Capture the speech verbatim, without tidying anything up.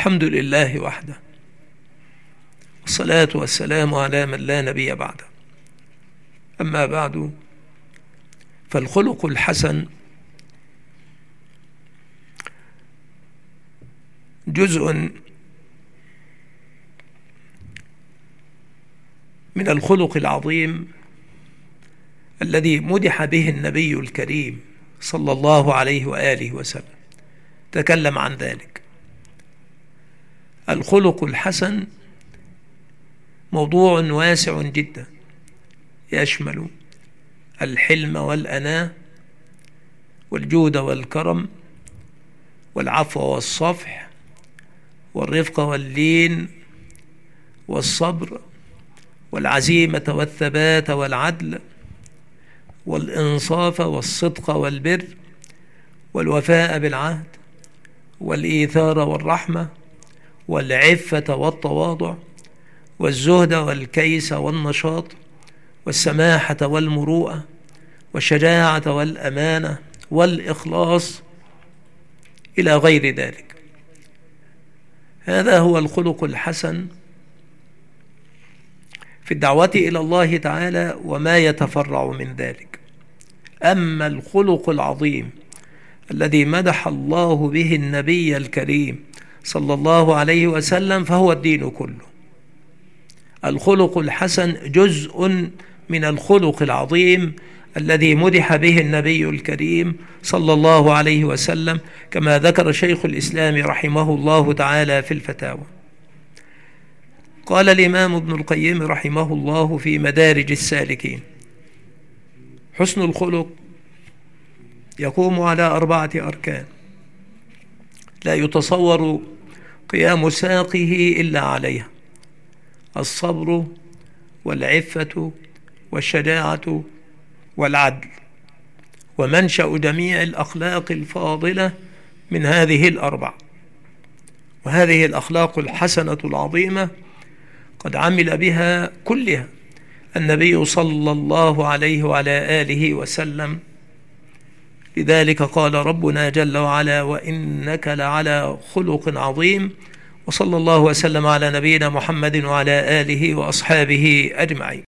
الحمد لله وحده، والصلاة والسلام على من لا نبي بعده. أما بعد، فالخلق الحسن جزء من الخلق العظيم الذي مدح به النبي الكريم صلى الله عليه وآله وسلم. تكلم عن ذلك. الخلق الحسن موضوع واسع جدا، يشمل الحلم والأناة والجود والكرم والعفو والصفح والرفق واللين والصبر والعزيمة والثبات والعدل والإنصاف والصدق والبر والوفاء بالعهد والإيثار والرحمة والعفة والتواضع والزهد والكيس والنشاط والسماحة والمروءة والشجاعة والأمانة والإخلاص إلى غير ذلك. هذا هو الخلق الحسن في الدعوة إلى الله تعالى وما يتفرع من ذلك. أما الخلق العظيم الذي مدح الله به النبي الكريم صلى الله عليه وسلم فهو الدين كله. الخلق الحسن جزء من الخلق العظيم الذي مدح به النبي الكريم صلى الله عليه وسلم، كما ذكر شيخ الإسلام رحمه الله تعالى في الفتاوى. قال الإمام ابن القيم رحمه الله في مدارج السالكين: حسن الخلق يقوم على أربعة أركان لا يتصور قيام ساقه إلا عليها: الصبر والعفة والشجاعة والعدل. ومنشأ جميع الأخلاق الفاضلة من هذه الأربع. وهذه الأخلاق الحسنة العظيمة قد عمل بها كلها النبي صلى الله عليه وعلى آله وسلم. لذلك قال ربنا جل وعلا: وإنك لعلى خلق عظيم. وصلى الله وسلم على نبينا محمد وعلى آله وأصحابه أجمعين.